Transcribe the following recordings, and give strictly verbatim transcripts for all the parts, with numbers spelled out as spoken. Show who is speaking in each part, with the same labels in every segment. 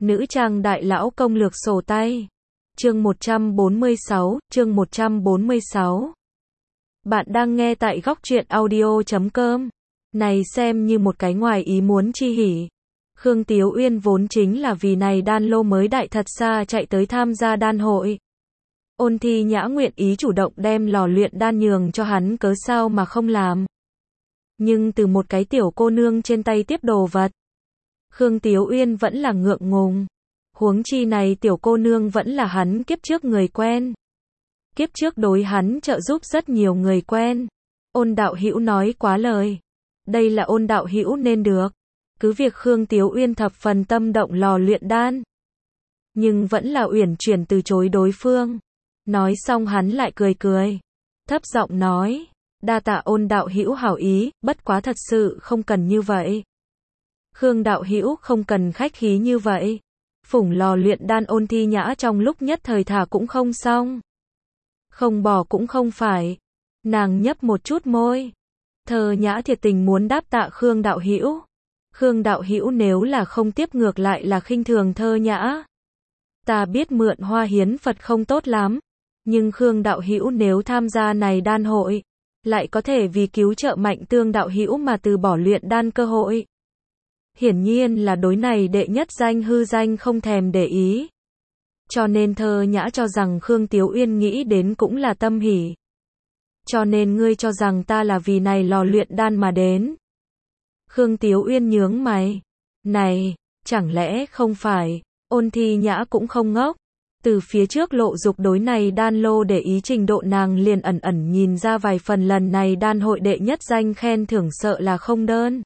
Speaker 1: Nữ trang đại lão công lược sổ tay. Chương một trăm bốn mươi sáu, chương một trăm bốn mươi sáu. Bạn đang nghe tại góc truyện audio chấm com. Này xem như một cái ngoài ý muốn chi hỉ. Khương Tiếu Uyên vốn chính là vì này đan lô mới đại thật xa chạy tới tham gia đan hội. Ôn Thi Nhã nguyện ý chủ động đem lò luyện đan nhường cho hắn cớ sao mà không làm. Nhưng từ một cái tiểu cô nương trên tay tiếp đồ vật, Khương Tiếu Uyên vẫn là ngượng ngùng. Huống chi này tiểu cô nương vẫn là hắn kiếp trước người quen. Kiếp trước đối hắn trợ giúp rất nhiều người quen. Ôn đạo hữu nói quá lời. Đây là ôn đạo hữu nên được. Cứ việc Khương Tiếu Uyên thập phần tâm động lò luyện đan, nhưng vẫn là uyển chuyển từ chối đối phương. Nói xong hắn lại cười cười, thấp giọng nói, đa tạ ôn đạo hữu hảo ý, bất quá thật sự không cần như vậy. Khương đạo hữu không cần khách khí như vậy. Phủng lò luyện đan Ôn Thi Nhã trong lúc nhất thời thả cũng không xong, không bỏ cũng không phải. Nàng nhấp một chút môi. Thơ Nhã thiệt tình muốn đáp tạ Khương đạo hữu. Khương đạo hữu nếu là không tiếp ngược lại là khinh thường Thơ Nhã. Ta biết mượn hoa hiến Phật không tốt lắm, nhưng Khương đạo hữu nếu tham gia này đan hội, lại có thể vì cứu trợ Mạnh Tương đạo hữu mà từ bỏ luyện đan cơ hội. Hiển nhiên là đối này đệ nhất danh hư danh không thèm để ý. Cho nên Thơ Nhã cho rằng Khương Tiếu Uyên nghĩ đến cũng là tâm hỉ. Cho nên ngươi cho rằng ta là vì này lò luyện đan mà đến. Khương Tiếu Uyên nhướng mày. Này, chẳng lẽ không phải. Ôn Thi Nhã cũng không ngốc. Từ phía trước lộ dục đối này đan lô để ý trình độ nàng liền ẩn ẩn nhìn ra vài phần lần này đan hội đệ nhất danh khen thưởng sợ là không đơn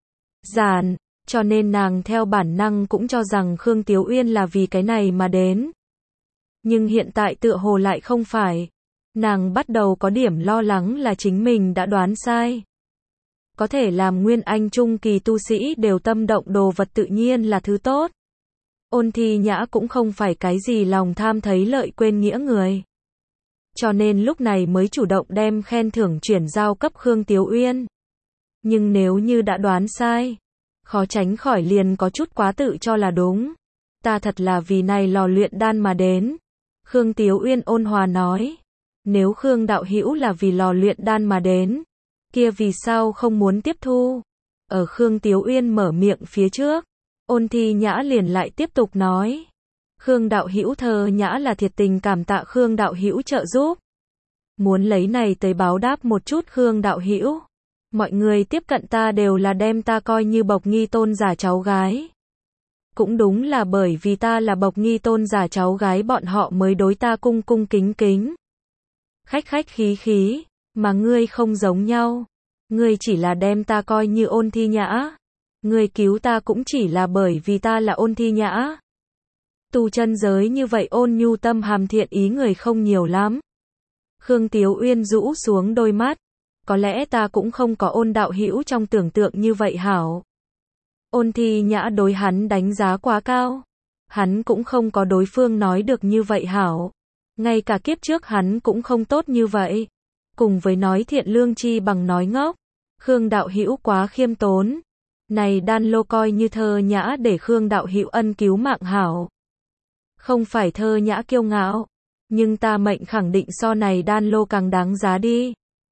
Speaker 1: giản. Cho nên nàng theo bản năng cũng cho rằng Khương Tiếu Uyên là vì cái này mà đến. Nhưng hiện tại tựa hồ lại không phải. Nàng bắt đầu có điểm lo lắng là chính mình đã đoán sai. Có thể làm nguyên anh trung kỳ tu sĩ đều tâm động đồ vật tự nhiên là thứ tốt. Ôn Thi Nhã cũng không phải cái gì lòng tham thấy lợi quên nghĩa người. Cho nên lúc này mới chủ động đem khen thưởng chuyển giao cấp Khương Tiếu Uyên. Nhưng nếu như đã đoán sai, khó tránh khỏi liền có chút quá tự cho là đúng. Ta thật là vì này lò luyện đan mà đến. Khương Tiếu Uyên ôn hòa nói. Nếu Khương đạo hữu là vì lò luyện đan mà đến, kia vì sao không muốn tiếp thu? Ở Khương Tiếu Uyên mở miệng phía trước, Ôn Thi Nhã liền lại tiếp tục nói. Khương đạo hữu Thơ Nhã là thiệt tình cảm tạ Khương đạo hữu trợ giúp. Muốn lấy này tới báo đáp một chút Khương đạo hữu. Mọi người tiếp cận ta đều là đem ta coi như Bộc Nghi tôn giả cháu gái. Cũng đúng là bởi vì ta là Bộc Nghi tôn giả cháu gái bọn họ mới đối ta cung cung kính kính. Khách khách khí khí, mà ngươi không giống nhau. Ngươi chỉ là đem ta coi như Ôn Thi Nhã. Ngươi cứu ta cũng chỉ là bởi vì ta là Ôn Thi Nhã. Tu chân giới như vậy ôn nhu tâm hàm thiện ý người không nhiều lắm. Khương Tiếu Uyên rũ xuống đôi mắt. Có lẽ ta cũng không có ôn đạo hữu trong tưởng tượng như vậy hảo. Ôn Thi Nhã đối hắn đánh giá quá cao. Hắn cũng không có đối phương nói được như vậy hảo. Ngay cả kiếp trước hắn cũng không tốt như vậy. Cùng với nói thiện lương chi bằng nói ngốc. Khương đạo hữu quá khiêm tốn. Này đan lô coi như Thơ Nhã để Khương đạo hữu ân cứu mạng hảo. Không phải Thơ Nhã kiêu ngạo, nhưng ta mệnh khẳng định so này đan lô càng đáng giá đi.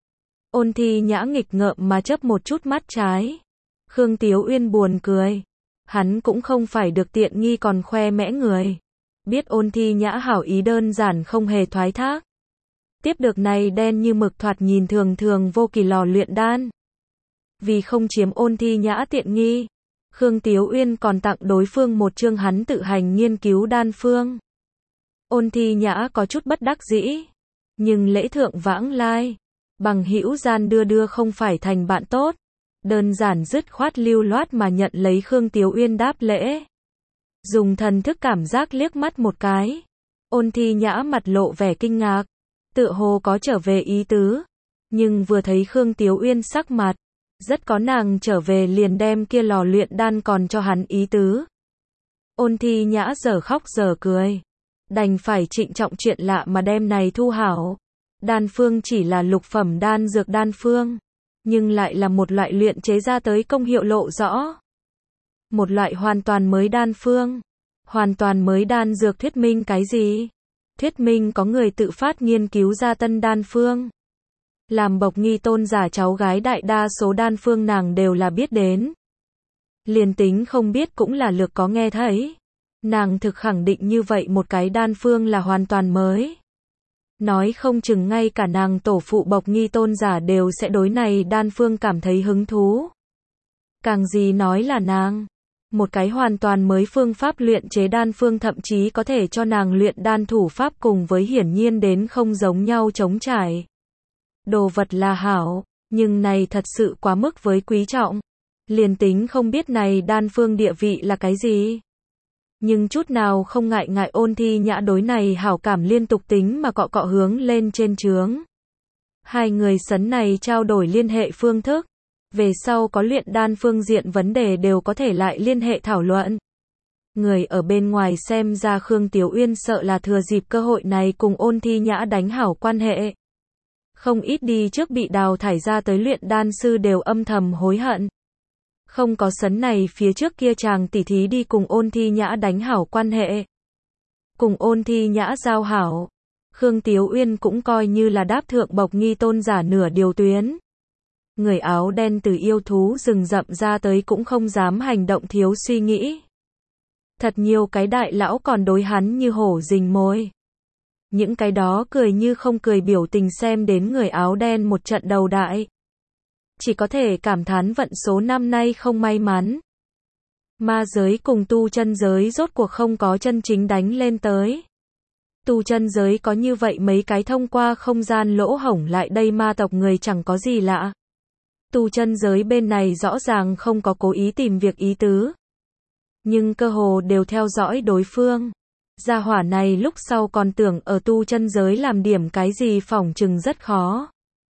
Speaker 1: Ôn Thi Nhã nghịch ngợm mà chớp một chút mắt trái. Khương Tiếu Uyên buồn cười. Hắn cũng không phải được tiện nghi còn khoe mẽ người. Biết Ôn Thi Nhã hảo ý đơn giản không hề thoái thác. Tiếp được này đen như mực thoạt nhìn thường thường vô kỳ lò luyện đan. Vì không chiếm Ôn Thi Nhã tiện nghi, Khương Tiếu Uyên còn tặng đối phương một chương hắn tự hành nghiên cứu đan phương. Ôn Thi Nhã có chút bất đắc dĩ. Nhưng lễ thượng vãng lai, bằng hữu gian đưa đưa không phải thành bạn tốt. Đơn giản dứt khoát lưu loát mà nhận lấy Khương Tiếu Uyên đáp lễ. Dùng thần thức cảm giác liếc mắt một cái. Ôn Thi Nhã mặt lộ vẻ kinh ngạc. Tựa hồ có trở về ý tứ. Nhưng vừa thấy Khương Tiếu Uyên sắc mặt, rất có nàng trở về liền đem kia lò luyện đan còn cho hắn ý tứ. Ôn Thi Nhã giờ khóc giờ cười. Đành phải trịnh trọng chuyện lạ mà đem này thu hảo. Đan phương chỉ là lục phẩm đan dược đan phương, nhưng lại là một loại luyện chế ra tới công hiệu lộ rõ. Một loại hoàn toàn mới đan phương. Hoàn toàn mới đan dược thuyết minh cái gì? Thuyết minh có người tự phát nghiên cứu ra tân đan phương. Làm Bộc Nghi tôn giả cháu gái đại đa số đan phương nàng đều là biết đến. Liền tính không biết cũng là lược có nghe thấy. Nàng thực khẳng định như vậy một cái đan phương là hoàn toàn mới. Nói không chừng ngay cả nàng tổ phụ Bộc Nghi tôn giả đều sẽ đối này đan phương cảm thấy hứng thú. Càng gì nói là nàng. Một cái hoàn toàn mới phương pháp luyện chế đan phương thậm chí có thể cho nàng luyện đan thủ pháp cùng với hiển nhiên đến không giống nhau trống trải. Đồ vật là hảo, nhưng này thật sự quá mức với quý trọng. Liền tính không biết này đan phương địa vị là cái gì. Nhưng chút nào không ngại ngại Ôn Thi Nhã đối này hảo cảm liên tục tính mà cọ cọ hướng lên trên trướng. Hai người sấn này trao đổi liên hệ phương thức. Về sau có luyện đan phương diện vấn đề đều có thể lại liên hệ thảo luận. Người ở bên ngoài xem ra Khương Tiếu Uyên sợ là thừa dịp cơ hội này cùng Ôn Thi Nhã đánh hảo quan hệ. Không ít đi trước bị đào thải ra tới luyện đan sư đều âm thầm hối hận. Không có sấn này phía trước kia chàng tỉ thí đi cùng Ôn Thi Nhã đánh hảo quan hệ. Cùng Ôn Thi Nhã giao hảo. Khương Tiếu Uyên cũng coi như là đáp thượng Bộc Nghi tôn giả nửa điều tuyến. Người áo đen từ yêu thú rừng rậm ra tới cũng không dám hành động thiếu suy nghĩ. Thật nhiều cái đại lão còn đối hắn như hổ rình mồi. Những cái đó cười như không cười biểu tình xem đến người áo đen một trận đầu đại. Chỉ có thể cảm thán vận số năm nay không may mắn. Ma giới cùng tu chân giới rốt cuộc không có chân chính đánh lên tới. Tu chân giới có như vậy mấy cái thông qua không gian lỗ hổng lại đây ma tộc người chẳng có gì lạ. Tu chân giới bên này rõ ràng không có cố ý tìm việc ý tứ. Nhưng cơ hồ đều theo dõi đối phương. Gia hỏa này lúc sau còn tưởng ở tu chân giới làm điểm cái gì phỏng chừng rất khó.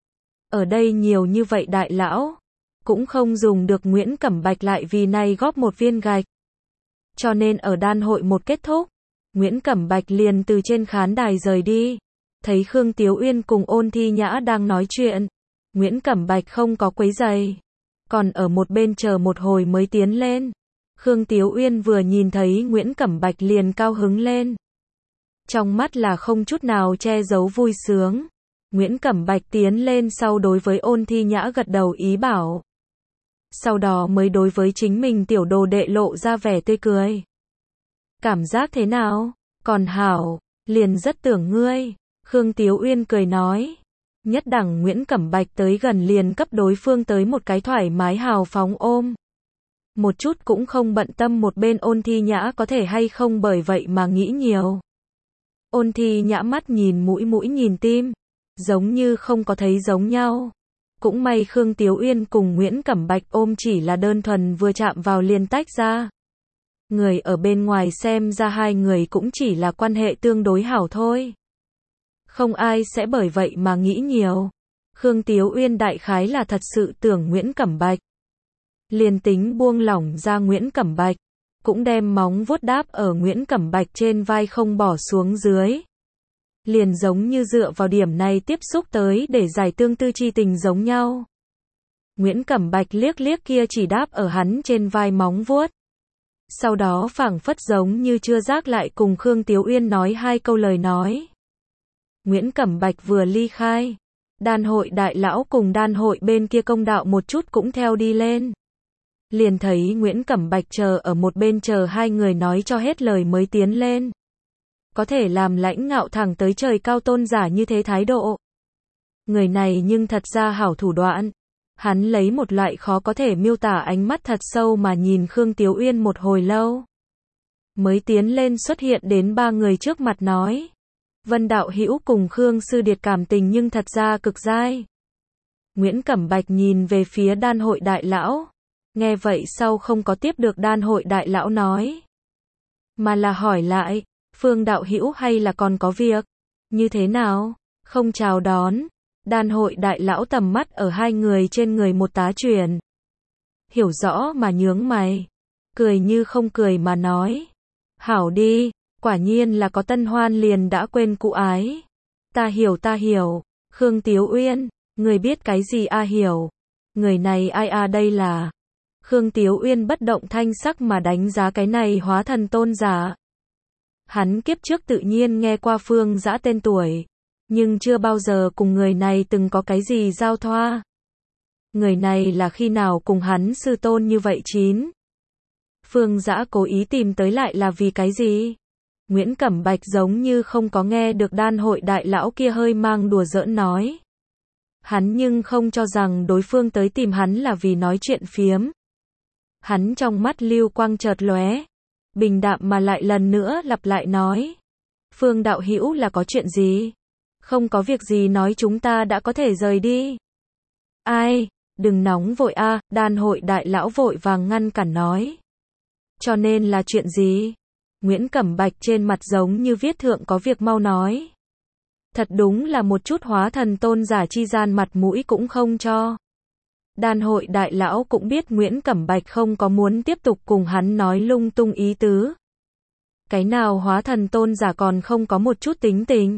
Speaker 1: Ở đây nhiều như vậy đại lão. Cũng không dùng được Nguyễn Cẩm Bạch lại vì này góp một viên gạch. Cho nên ở đan hội một kết thúc. Nguyễn Cẩm Bạch liền từ trên khán đài rời đi. Thấy Khương Tiếu Uyên cùng Ôn Thi Nhã đang nói chuyện. Nguyễn Cẩm Bạch không có quấy giày. Còn ở một bên chờ một hồi mới tiến lên. Khương Tiếu Uyên vừa nhìn thấy Nguyễn Cẩm Bạch liền cao hứng lên. Trong mắt là không chút nào che giấu vui sướng. Nguyễn Cẩm Bạch tiến lên sau đối với Ôn Thi Nhã gật đầu ý bảo. Sau đó mới đối với chính mình tiểu đồ đệ lộ ra vẻ tươi cười. Cảm giác thế nào? Còn hảo, liền rất tưởng ngươi. Khương Tiếu Uyên cười nói. Nhất đẳng Nguyễn Cẩm Bạch tới gần liền cấp đối phương tới một cái thoải mái hào phóng ôm. Một chút cũng không bận tâm một bên Ôn Thi Nhã có thể hay không bởi vậy mà nghĩ nhiều. Ôn Thi Nhã mắt nhìn mũi mũi nhìn tim. Giống như không có thấy giống nhau. Cũng may Khương Tiếu Uyên cùng Nguyễn Cẩm Bạch ôm chỉ là đơn thuần vừa chạm vào liền tách ra. Người ở bên ngoài xem ra hai người cũng chỉ là quan hệ tương đối hảo thôi. Không ai sẽ bởi vậy mà nghĩ nhiều. Khương Tiếu Uyên đại khái là thật sự tưởng Nguyễn Cẩm Bạch. Liền tính buông lỏng ra Nguyễn Cẩm Bạch. Cũng đem móng vuốt đáp ở Nguyễn Cẩm Bạch trên vai không bỏ xuống dưới. Liền giống như dựa vào điểm này tiếp xúc tới để giải tương tư chi tình giống nhau. Nguyễn Cẩm Bạch liếc liếc kia chỉ đáp ở hắn trên vai móng vuốt. Sau đó phảng phất giống như chưa giác lại cùng Khương Tiếu Uyên nói hai câu lời nói. Nguyễn Cẩm Bạch vừa ly khai. Đan hội đại lão cùng đan hội bên kia công đạo một chút cũng theo đi lên. Liền thấy Nguyễn Cẩm Bạch chờ ở một bên chờ hai người nói cho hết lời mới tiến lên. Có thể làm lãnh ngạo thẳng tới trời cao tôn giả như thế thái độ. Người này nhưng thật ra hảo thủ đoạn. Hắn lấy một loại khó có thể miêu tả ánh mắt thật sâu mà nhìn Khương Tiếu Uyên một hồi lâu. Mới tiến lên xuất hiện đến ba người trước mặt nói. Vân đạo hữu cùng Khương sư điệt cảm tình nhưng thật ra cực dai. Nguyễn Cẩm Bạch nhìn về phía đan hội đại lão. Nghe vậy sau không có tiếp được đan hội đại lão nói. Mà là hỏi lại. Phương đạo hữu hay là còn có việc? Như thế nào? Không chào đón. Đan hội đại lão tầm mắt ở hai người trên người một tá chuyển. Hiểu rõ mà nhướng mày. Cười như không cười mà nói. Hảo đi, quả nhiên là có tân hoan liền đã quên cũ ái. Ta hiểu ta hiểu. Khương Tiếu Uyên, người biết cái gì a hiểu? Người này ai a đây là? Khương Tiếu Uyên bất động thanh sắc mà đánh giá cái này hóa thần tôn giả. Hắn kiếp trước tự nhiên nghe qua Phương Dã tên tuổi, nhưng chưa bao giờ cùng người này từng có cái gì giao thoa. Người này là khi nào cùng hắn sư tôn như vậy chín? Phương Dã cố ý tìm tới lại là vì cái gì? Nguyễn Cẩm Bạch giống như không có nghe được đan hội đại lão kia hơi mang đùa giỡn nói. Hắn nhưng không cho rằng đối phương tới tìm hắn là vì nói chuyện phiếm. Hắn trong mắt lưu quang chợt lóe, bình đạm mà lại lần nữa lặp lại nói. Phương đạo hữu là có chuyện gì? Không có việc gì nói chúng ta đã có thể rời đi. Ai, đừng nóng vội a, đan hội đại lão vội vàng ngăn cản nói. Cho nên là chuyện gì? Nguyễn Cẩm Bạch trên mặt giống như viết thượng có việc mau nói. Thật đúng là một chút hóa thần tôn giả chi gian mặt mũi cũng không cho. Đan hội đại lão cũng biết Nguyễn Cẩm Bạch không có muốn tiếp tục cùng hắn nói lung tung ý tứ. Cái nào hóa thần tôn giả còn không có một chút tính tình.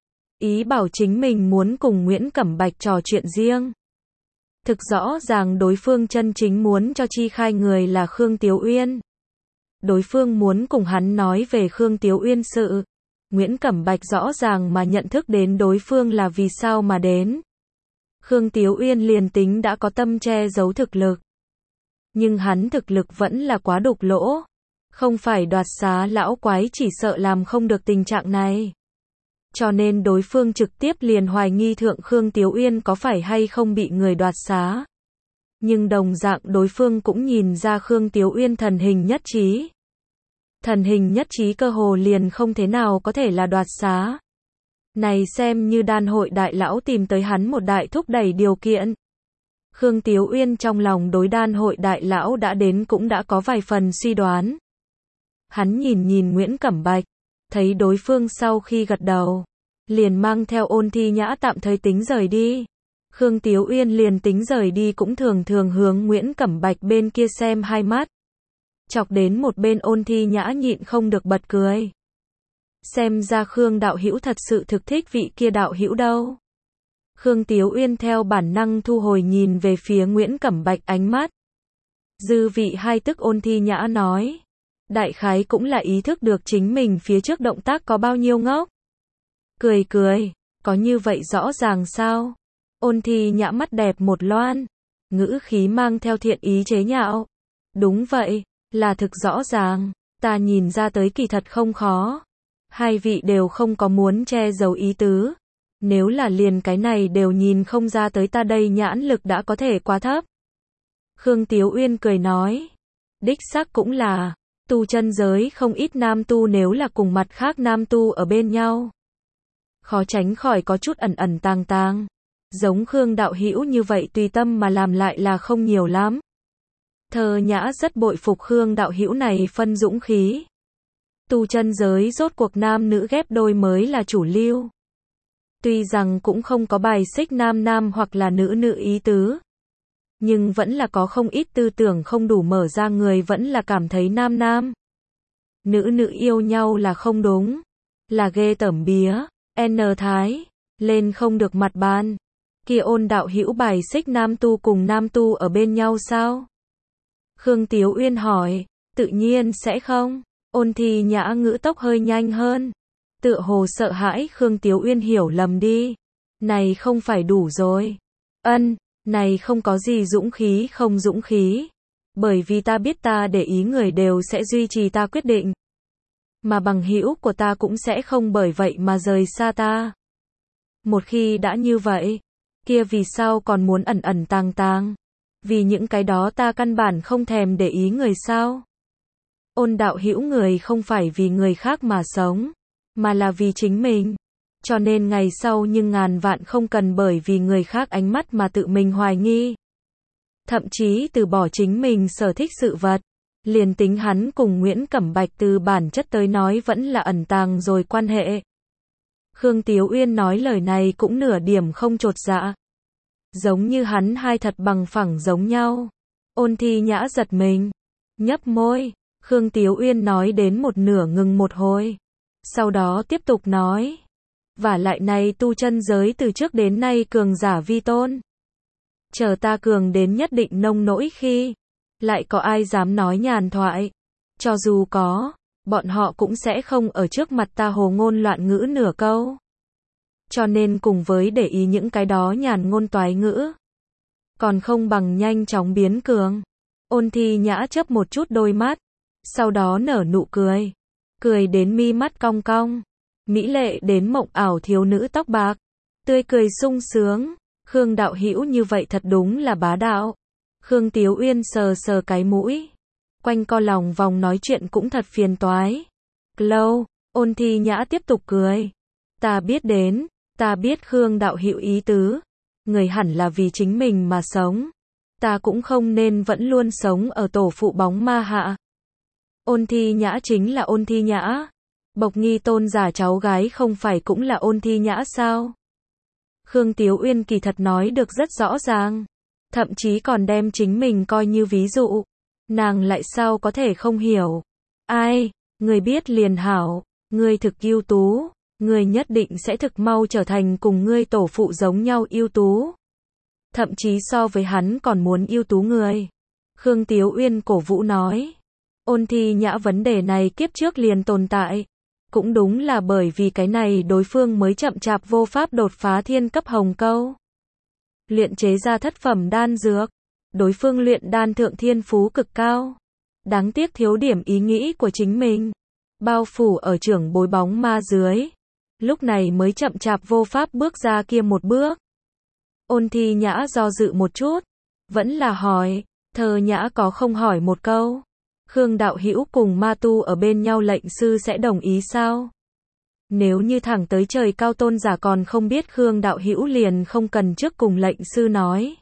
Speaker 1: Ý bảo chính mình muốn cùng Nguyễn Cẩm Bạch trò chuyện riêng. Thực rõ ràng đối phương chân chính muốn cho chi khai người là Khương Tiếu Uyên. Đối phương muốn cùng hắn nói về Khương Tiếu Uyên sự. Nguyễn Cẩm Bạch rõ ràng mà nhận thức đến đối phương là vì sao mà đến. Khương Tiếu Uyên liền tính đã có tâm che giấu thực lực. Nhưng hắn thực lực vẫn là quá đục lỗ. Không phải đoạt xá lão quái chỉ sợ làm không được tình trạng này. Cho nên đối phương trực tiếp liền hoài nghi thượng Khương Tiếu Uyên có phải hay không bị người đoạt xá. Nhưng đồng dạng đối phương cũng nhìn ra Khương Tiếu Uyên thần hình nhất trí. Thần hình nhất trí cơ hồ liền không thế nào có thể là đoạt xá. Này xem như đan hội đại lão tìm tới hắn một đại thúc đẩy điều kiện. Khương Tiếu Uyên trong lòng đối đan hội đại lão đã đến cũng đã có vài phần suy đoán. Hắn nhìn nhìn Nguyễn Cẩm Bạch, thấy đối phương sau khi gật đầu, liền mang theo Ôn Thi Nhã tạm thời tính rời đi. Khương Tiếu Uyên liền tính rời đi cũng thường thường hướng Nguyễn Cẩm Bạch bên kia xem hai mắt. Chọc đến một bên Ôn Thi Nhã nhịn không được bật cười. Xem ra Khương đạo hữu thật sự thực thích vị kia đạo hữu đâu. Khương Tiếu Uyên theo bản năng thu hồi nhìn về phía Nguyễn Cẩm Bạch ánh mắt. Dư vị hai tức Ôn Thi Nhã nói. Đại khái cũng là ý thức được chính mình phía trước động tác có bao nhiêu ngốc. Cười cười, có như vậy rõ ràng sao? Ôn Thi Nhã mắt đẹp một loan, ngữ khí mang theo thiện ý chế nhạo. Đúng vậy, là thực rõ ràng, ta nhìn ra tới kỳ thật không khó. Hai vị đều không có muốn che giấu ý tứ. Nếu là liền cái này đều nhìn không ra tới ta đây nhãn lực đã có thể quá thấp. Khương Tiếu Uyên cười nói. Đích xác cũng là, tu chân giới không ít nam tu nếu là cùng mặt khác nam tu ở bên nhau. Khó tránh khỏi có chút ẩn ẩn tàng tàng. Giống Khương đạo hữu như vậy tùy tâm mà làm lại là không nhiều lắm. Thơ Nhã rất bội phục Khương đạo hữu này phân dũng khí. Tu chân giới rốt cuộc nam nữ ghép đôi mới là chủ lưu. Tuy rằng cũng không có bài xích nam nam hoặc là nữ nữ ý tứ. Nhưng vẫn là có không ít tư tưởng không đủ mở ra người vẫn là cảm thấy nam nam. Nữ nữ yêu nhau là không đúng. Là ghê tởm bía, N thái, lên không được mặt bàn. Kia Ôn đạo hữu bài xích nam tu cùng nam tu ở bên nhau sao? Khương Tiếu Uyên hỏi, tự nhiên sẽ không. Ôn Thi Nhã ngữ tốc hơi nhanh hơn. Tựa hồ sợ hãi Khương Tiếu Uyên hiểu lầm đi. Này không phải đủ rồi. Ân, này không có gì dũng khí không dũng khí. Bởi vì ta biết ta để ý người đều sẽ duy trì ta quyết định. Mà bằng hữu của ta cũng sẽ không bởi vậy mà rời xa ta. Một khi đã như vậy, kia vì sao còn muốn ẩn ẩn tàng tàng? Vì những cái đó ta căn bản không thèm để ý người sao? Ôn đạo hữu người không phải vì người khác mà sống, mà là vì chính mình. Cho nên ngày sau nhưng ngàn vạn không cần bởi vì người khác ánh mắt mà tự mình hoài nghi. Thậm chí từ bỏ chính mình sở thích sự vật. Liền tính hắn cùng Nguyễn Cẩm Bạch từ bản chất tới nói vẫn là ẩn tàng rồi quan hệ. Khương Tiếu Uyên nói lời này cũng nửa điểm không chột dạ. Giống như hắn hai thật bằng phẳng giống nhau. Ôn Thi Nhã giật mình. Nhấp môi. Khương Tiếu Uyên nói đến một nửa ngừng một hồi. Sau đó tiếp tục nói. Vả lại này tu chân giới từ trước đến nay cường giả vi tôn. Chờ ta cường đến nhất định nông nỗi khi. Lại có ai dám nói nhàn thoại. Cho dù có. bọn họ cũng sẽ không ở trước mặt ta hồ ngôn loạn ngữ nửa câu. Cho nên cùng với để ý những cái đó nhàn ngôn toái ngữ, còn không bằng nhanh chóng biến cường. Ôn Thi Nhã chớp một chút đôi mắt, sau đó nở nụ cười, cười đến mi mắt cong cong, mỹ lệ đến mộng ảo thiếu nữ tóc bạc, tươi cười sung sướng. Khương Đạo Hữu như vậy thật đúng là bá đạo. Khương Tiếu Uyên sờ sờ cái mũi, quanh co lòng vòng nói chuyện cũng thật phiền toái. Lâu, Ôn Thi Nhã tiếp tục cười. Ta biết đến, ta biết Khương Đạo Hữu ý tứ. Người hẳn là vì chính mình mà sống. Ta cũng không nên vẫn luôn sống ở tổ phụ bóng ma hạ. Ôn Thi Nhã chính là Ôn Thi Nhã. Bộc Nghi tôn giả cháu gái không phải cũng là Ôn Thi Nhã sao? Khương Tiếu Uyên kỳ thật nói được rất rõ ràng. Thậm chí còn đem chính mình coi như ví dụ. Nàng lại sao có thể không hiểu. Ai, người biết liền hảo, người thực ưu tú, người nhất định sẽ thực mau trở thành cùng ngươi tổ phụ giống nhau ưu tú. Thậm chí so với hắn còn muốn ưu tú người. Khương Tiếu Uyên cổ vũ nói. Ôn Thi Nhã vấn đề này kiếp trước liền tồn tại. Cũng đúng là bởi vì cái này đối phương mới chậm chạp vô pháp đột phá thiên cấp hồng câu. Luyện chế ra thất phẩm đan dược. Đối phương luyện đan thượng thiên phú cực cao. Đáng tiếc thiếu điểm ý nghĩ của chính mình. Bao phủ ở trưởng bối bóng ma dưới. Lúc này mới chậm chạp vô pháp bước ra kia một bước. Ôn Thi Nhã do dự một chút. Vẫn là hỏi. Thơ Nhã có không hỏi một câu. Khương Đạo Hữu cùng ma tu ở bên nhau lệnh sư sẽ đồng ý sao? Nếu như thẳng tới trời cao tôn giả còn không biết Khương Đạo Hữu liền không cần trước cùng lệnh sư nói.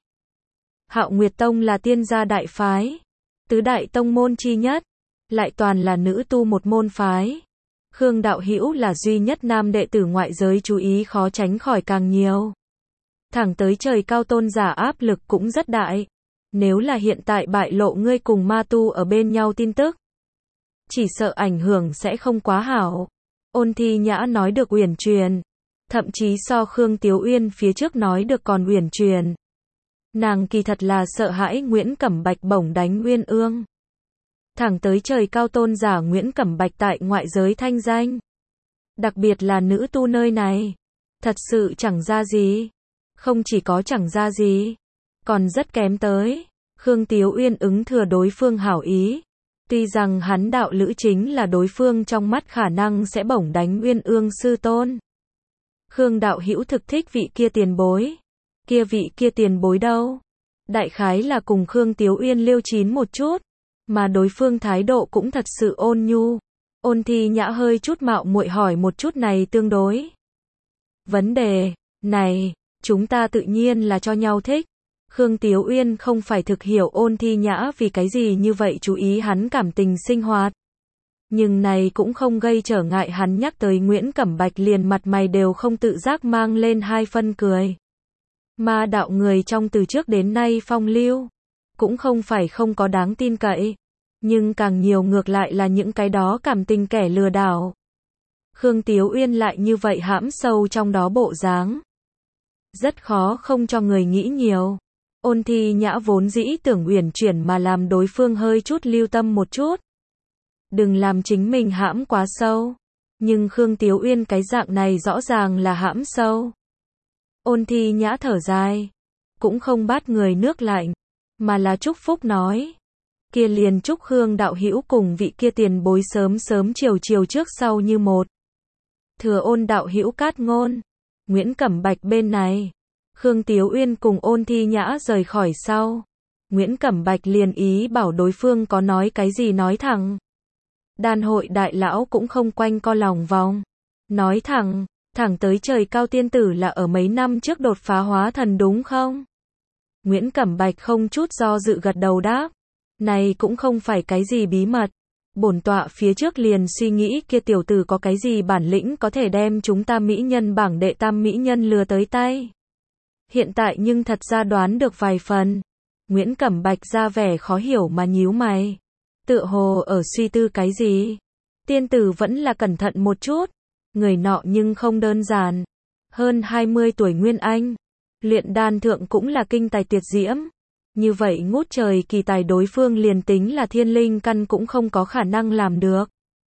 Speaker 1: Hạo Nguyệt Tông là tiên gia đại phái. Tứ đại tông môn chi nhất. Lại toàn là nữ tu một môn phái. Khương Đạo Hữu là duy nhất nam đệ tử ngoại giới chú ý khó tránh khỏi càng nhiều. Thẳng tới trời cao tôn giả áp lực cũng rất đại. Nếu là hiện tại bại lộ ngươi cùng ma tu ở bên nhau tin tức, chỉ sợ ảnh hưởng sẽ không quá hảo. Ôn Thi Nhã nói được uyển chuyển, thậm chí so Khương Tiếu Uyên phía trước nói được còn uyển chuyển. Nàng kỳ thật là sợ hãi Nguyễn Cẩm Bạch bổng đánh Uyên Ương. Thẳng tới trời cao tôn giả Nguyễn Cẩm Bạch tại ngoại giới thanh danh. Đặc biệt là nữ tu nơi này. Thật sự chẳng ra gì. Không chỉ có chẳng ra gì. Còn rất kém tới. Khương Tiếu Uyên ứng thừa đối phương hảo ý. Tuy rằng hắn đạo lữ chính là đối phương trong mắt khả năng sẽ bổng đánh Uyên Ương sư tôn. Khương Đạo Hữu thực thích vị kia tiền bối. Kia vị kia tiền bối đâu? Đại khái là cùng Khương Tiếu Uyên liêu chín một chút. Mà đối phương thái độ cũng thật sự ôn nhu. Ôn Thi Nhã hơi chút mạo muội hỏi một chút này tương đối. Vấn đề này, chúng ta tự nhiên là cho nhau thích. Khương Tiếu Uyên không phải thực hiểu Ôn Thi Nhã vì cái gì như vậy chú ý hắn cảm tình sinh hoạt. Nhưng này cũng không gây trở ngại hắn nhắc tới Nguyễn Cẩm Bạch liền mặt mày đều không tự giác mang lên hai phân cười. Ma đạo người trong từ trước đến nay phong lưu. Cũng không phải không có đáng tin cậy. Nhưng càng nhiều ngược lại là những cái đó cảm tình kẻ lừa đảo. Khương Tiếu Uyên lại như vậy hãm sâu trong đó bộ dáng. Rất khó không cho người nghĩ nhiều. Ôn Thi Nhã vốn dĩ tưởng uyển chuyển mà làm đối phương hơi chút lưu tâm một chút. Đừng làm chính mình hãm quá sâu. Nhưng Khương Tiếu Uyên cái dạng này rõ ràng là hãm sâu. Ôn Thi Nhã thở dài. Cũng không bắt người nước lạnh. Mà là chúc phúc nói. Kia liền chúc Khương Đạo Hữu cùng vị kia tiền bối sớm sớm chiều chiều trước sau như một. Thừa Ôn Đạo Hữu cát ngôn. Nguyễn Cẩm Bạch bên này. Khương Tiếu Uyên cùng Ôn Thi Nhã rời khỏi sau. Nguyễn Cẩm Bạch liền ý bảo đối phương có nói cái gì nói thẳng. Đan hội đại lão cũng không quanh co lòng vòng. Nói thẳng, thẳng tới trời cao tiên tử là ở mấy năm trước đột phá hóa thần đúng không? Nguyễn Cẩm Bạch không chút do dự gật đầu đáp. Này cũng không phải cái gì bí mật. Bổn tọa phía trước liền suy nghĩ kia tiểu tử có cái gì bản lĩnh có thể đem chúng ta mỹ nhân bảng đệ tam mỹ nhân lừa tới tay. Hiện tại nhưng thật ra đoán được vài phần. Nguyễn Cẩm Bạch ra vẻ khó hiểu mà nhíu mày. Tựa hồ ở suy tư cái gì. Tiên tử vẫn là cẩn thận một chút. Người nọ nhưng không đơn giản. Hơn hai mươi tuổi nguyên anh. Luyện đan thượng cũng là kinh tài tuyệt diễm. Như vậy ngút trời kỳ tài đối phương liền tính là thiên linh căn cũng không có khả năng làm được.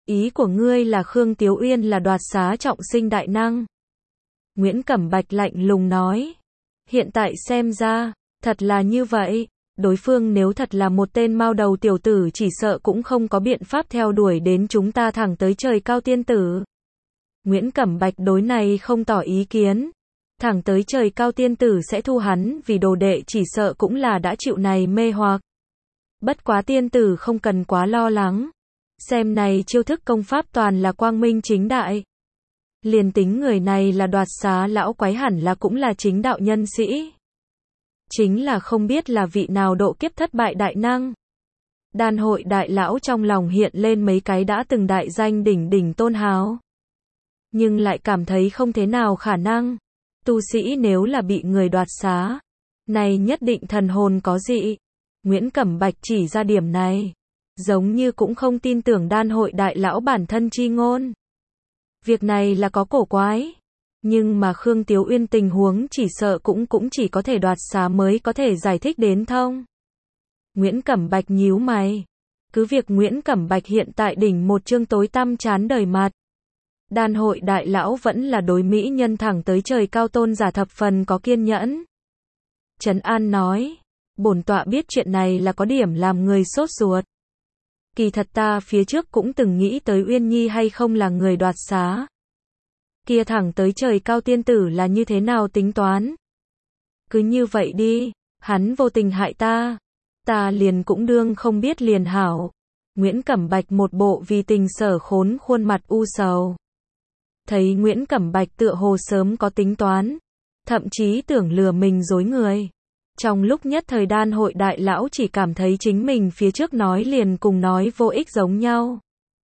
Speaker 1: Ý của ngươi là Khương Tiếu Uyên là đoạt xá trọng sinh đại năng. Nguyễn Cẩm Bạch lạnh lùng nói. Hiện tại xem ra, thật là như vậy. Đối phương nếu thật là một tên mao đầu tiểu tử chỉ sợ cũng không có biện pháp theo đuổi đến chúng ta thẳng tới trời cao tiên tử. Nguyễn Cẩm Bạch đối này không tỏ ý kiến. Thẳng tới trời cao tiên tử sẽ thu hắn vì đồ đệ chỉ sợ cũng là đã chịu này mê hoặc. Bất quá tiên tử không cần quá lo lắng. Xem này chiêu thức công pháp toàn là quang minh chính đại. Liền tính người này là đoạt xá lão quái hẳn là cũng là chính đạo nhân sĩ. Chính là không biết là vị nào độ kiếp thất bại đại năng. Đan hội đại lão trong lòng hiện lên mấy cái đã từng đại danh đỉnh đỉnh tôn hào. Nhưng lại cảm thấy không thế nào khả năng. Tu sĩ nếu là bị người đoạt xá, này nhất định thần hồn có dị. Nguyễn Cẩm Bạch chỉ ra điểm này. Giống như cũng không tin tưởng đan hội đại lão bản thân chi ngôn. Việc này là có cổ quái. Nhưng mà Khương Tiếu Uyên tình huống chỉ sợ cũng cũng chỉ có thể đoạt xá mới có thể giải thích đến thông. Nguyễn Cẩm Bạch nhíu mày. Cứ việc Nguyễn Cẩm Bạch hiện tại đỉnh một chương tối tăm chán đời mặt. Đan hội đại lão vẫn là đối mỹ nhân thẳng tới trời cao tôn giả thập phần có kiên nhẫn. Trấn An nói. Bổn tọa biết chuyện này là có điểm làm người sốt ruột. Kỳ thật ta phía trước cũng từng nghĩ tới Uyên Nhi hay không là người đoạt xá. Kia thẳng tới trời cao tiên tử là như thế nào tính toán. Cứ như vậy đi, hắn vô tình hại ta. Ta liền cũng đương không biết liền hảo. Nguyễn Cẩm Bạch một bộ vì tình sở khốn khuôn mặt u sầu. Thấy Nguyễn Cẩm Bạch tựa hồ sớm có tính toán. Thậm chí tưởng lừa mình dối người. Trong lúc nhất thời đan hội đại lão chỉ cảm thấy chính mình phía trước nói liền cùng nói vô ích giống nhau.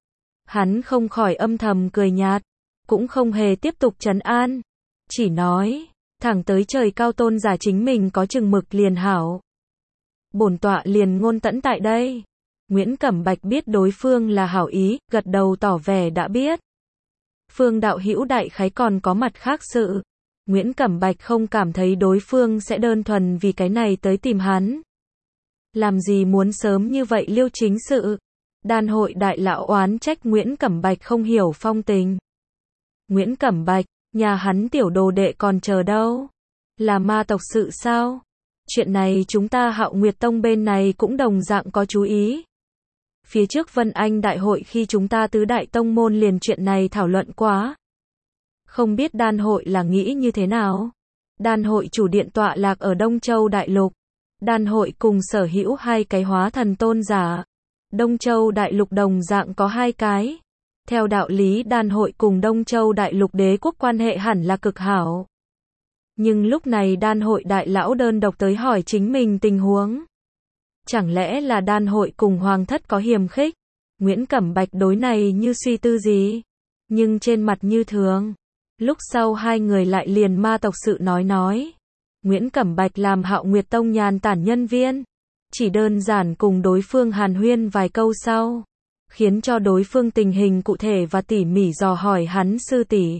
Speaker 1: Hắn không khỏi âm thầm cười nhạt. Cũng không hề tiếp tục trấn an. Chỉ nói, thẳng tới trời cao tôn giả chính mình có chừng mực liền hảo. Bổn tọa liền ngôn tẫn tại đây. Nguyễn Cẩm Bạch biết đối phương là hảo ý, gật đầu tỏ vẻ đã biết. Phương đạo hữu đại khái còn có mặt khác sự. Nguyễn Cẩm Bạch không cảm thấy đối phương sẽ đơn thuần vì cái này tới tìm hắn. Làm gì muốn sớm như vậy liêu chính sự. Đan hội đại lão oán trách Nguyễn Cẩm Bạch không hiểu phong tình. Nguyễn Cẩm Bạch, nhà hắn tiểu đồ đệ còn chờ đâu? Là ma tộc sự sao? Chuyện này chúng ta Hạo Nguyệt Tông bên này cũng đồng dạng có chú ý. Phía trước Vân Anh đại hội khi chúng ta tứ đại tông môn liền chuyện này thảo luận quá. Không biết đan hội là nghĩ như thế nào? Đan hội chủ điện tọa lạc ở Đông Châu Đại Lục. Đan hội cùng sở hữu hai cái hóa thần tôn giả. Đông Châu Đại Lục đồng dạng có hai cái. Theo đạo lý đan hội cùng Đông Châu Đại Lục đế quốc quan hệ hẳn là cực hảo. Nhưng lúc này đan hội đại lão đơn độc tới hỏi chính mình tình huống. Chẳng lẽ là đan hội cùng hoàng thất có hiềm khích? Nguyễn Cẩm Bạch đối này như suy tư gì? Nhưng trên mặt như thường. Lúc sau hai người lại liền ma tộc sự nói nói. Nguyễn Cẩm Bạch làm Hạo Nguyệt Tông nhàn tản nhân viên. Chỉ đơn giản cùng đối phương hàn huyên vài câu sau. Khiến cho đối phương tình hình cụ thể và tỉ mỉ dò hỏi hắn sư tỷ.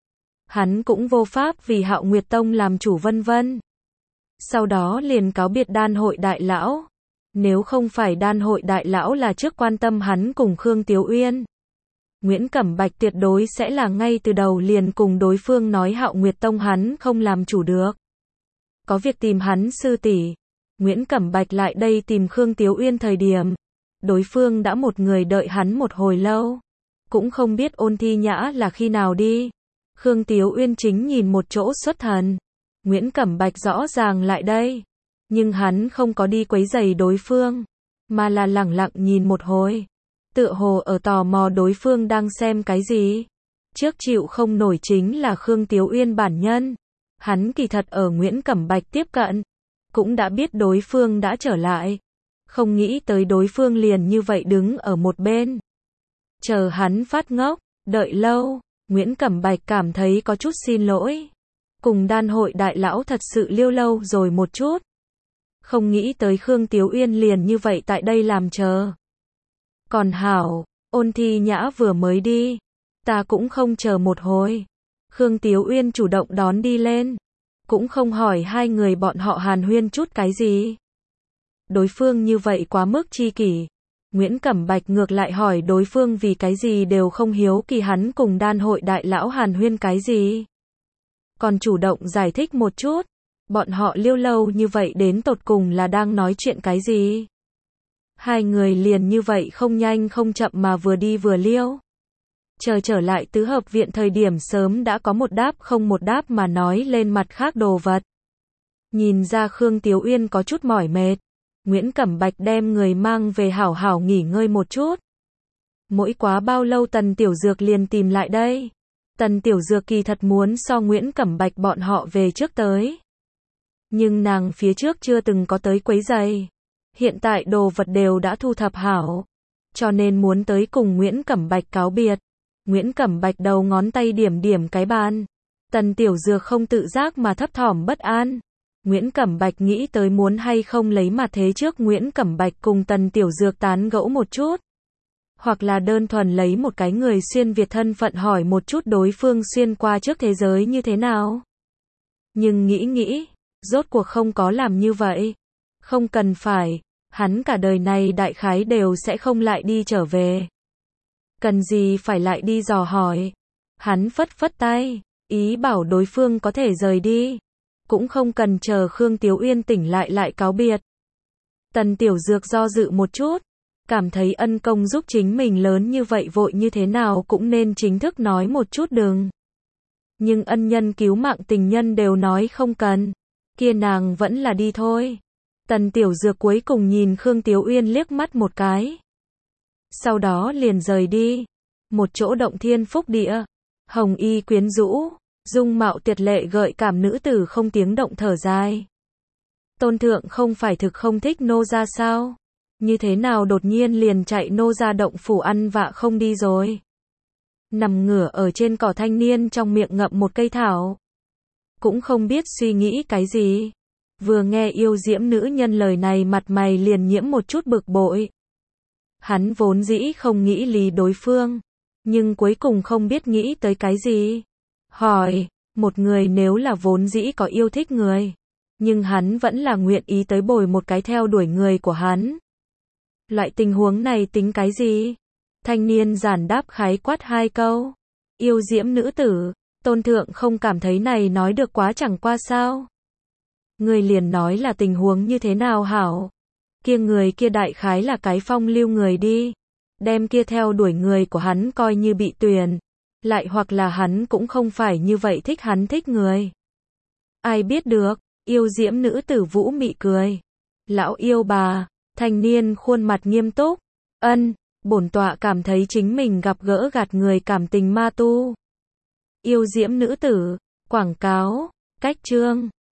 Speaker 1: Hắn cũng vô pháp vì Hạo Nguyệt Tông làm chủ vân vân. Sau đó liền cáo biệt đan hội đại lão. Nếu không phải đan hội đại lão là trước quan tâm hắn cùng Khương Tiếu Uyên. Nguyễn Cẩm Bạch tuyệt đối sẽ là ngay từ đầu liền cùng đối phương nói Hạo Nguyệt Tông hắn không làm chủ được. Có việc tìm hắn sư tỷ. Nguyễn Cẩm Bạch lại đây tìm Khương Tiếu Uyên thời điểm. Đối phương đã một người đợi hắn một hồi lâu. Cũng không biết Ôn Thi Nhã là khi nào đi. Khương Tiếu Uyên chính nhìn một chỗ xuất thần. Nguyễn Cẩm Bạch rõ ràng lại đây. Nhưng hắn không có đi quấy rầy đối phương. Mà là lẳng lặng nhìn một hồi. Tựa hồ ở tò mò đối phương đang xem cái gì. Trước chịu không nổi chính là Khương Tiếu Uyên bản nhân. Hắn kỳ thật ở Nguyễn Cẩm Bạch tiếp cận. Cũng đã biết đối phương đã trở lại. Không nghĩ tới đối phương liền như vậy đứng ở một bên. Chờ hắn phát ngốc, đợi lâu. Nguyễn Cẩm Bạch cảm thấy có chút xin lỗi. Cùng đan hội đại lão thật sự liêu lâu rồi một chút. Không nghĩ tới Khương Tiếu Uyên liền như vậy tại đây làm chờ. Còn hảo, Ôn Thi Nhã vừa mới đi. Ta cũng không chờ một hồi. Khương Tiếu Uyên chủ động đón đi lên. Cũng không hỏi hai người bọn họ hàn huyên chút cái gì. Đối phương như vậy quá mức chi kỷ. Nguyễn Cẩm Bạch ngược lại hỏi đối phương vì cái gì đều không hiếu kỳ hắn cùng đan hội đại lão hàn huyên cái gì. Còn chủ động giải thích một chút, bọn họ liêu lâu như vậy đến tột cùng là đang nói chuyện cái gì. Hai người liền như vậy không nhanh không chậm mà vừa đi vừa liêu. Chờ trở lại tứ hợp viện thời điểm sớm đã có một đáp không một đáp mà nói lên mặt khác đồ vật. Nhìn ra Khương Tiếu Uyên có chút mỏi mệt, Nguyễn Cẩm Bạch đem người mang về hảo hảo nghỉ ngơi một chút. Mỗi quá bao lâu Tần Tiểu Dược liền tìm lại đây. Tần Tiểu Dược kỳ thật muốn so Nguyễn Cẩm Bạch bọn họ về trước tới. Nhưng nàng phía trước chưa từng có tới quấy giày. Hiện tại đồ vật đều đã thu thập hảo. Cho nên muốn tới cùng Nguyễn Cẩm Bạch cáo biệt. Nguyễn Cẩm Bạch đầu ngón tay điểm điểm cái bàn. Tần Tiểu Dược không tự giác mà thấp thỏm bất an. Nguyễn Cẩm Bạch nghĩ tới muốn hay không lấy mặt thế trước Nguyễn Cẩm Bạch cùng Tần Tiểu Dược tán gẫu một chút. Hoặc là đơn thuần lấy một cái người xuyên Việt thân phận hỏi một chút đối phương xuyên qua trước thế giới như thế nào. Nhưng nghĩ nghĩ, rốt cuộc không có làm như vậy. Không cần phải, hắn cả đời này đại khái đều sẽ không lại đi trở về. Cần gì phải lại đi dò hỏi. Hắn phất phất tay, ý bảo đối phương có thể rời đi. Cũng không cần chờ Khương Tiếu Uyên tỉnh lại lại cáo biệt. Tần Tiểu Dược do dự một chút, cảm thấy ân công giúp chính mình lớn như vậy vội như thế nào cũng nên chính thức nói một chút đừng. Nhưng ân nhân cứu mạng tình nhân đều nói không cần, kia nàng vẫn là đi thôi. Tần Tiểu Dược cuối cùng nhìn Khương Tiếu Uyên liếc mắt một cái. Sau đó liền rời đi. Một chỗ động thiên phúc địa, hồng y quyến rũ, dung mạo tuyệt lệ gợi cảm nữ tử không tiếng động thở dài. Tôn thượng không phải thực không thích nô gia sao? Như thế nào đột nhiên liền chạy nô gia động phủ ăn vạ không đi rồi? Nằm ngửa ở trên cỏ thanh niên trong miệng ngậm một cây thảo. Cũng không biết suy nghĩ cái gì. Vừa nghe yêu diễm nữ nhân lời này mặt mày liền nhiễm một chút bực bội. Hắn vốn dĩ không nghĩ lý đối phương. Nhưng cuối cùng không biết nghĩ tới cái gì. Hỏi, một người nếu là vốn dĩ có yêu thích người. Nhưng hắn vẫn là nguyện ý tới bồi một cái theo đuổi người của hắn. Loại tình huống này tính cái gì? Thanh niên giản đáp khái quát hai câu. Yêu diễm nữ tử, tôn thượng không cảm thấy này nói được quá chẳng qua sao? Người liền nói là tình huống như thế nào hảo? Kia người kia đại khái là cái phong lưu người đi. Đem kia theo đuổi người của hắn coi như bị tuyển. Lại hoặc là hắn cũng không phải như vậy thích hắn thích người. Ai biết được, yêu diễm nữ tử vũ mị cười. Lão yêu bà, thanh niên khuôn mặt nghiêm túc. Ân, bổn tọa cảm thấy chính mình gặp gỡ gạt người cảm tình ma tu. Yêu diễm nữ tử, quảng cáo, cách chương.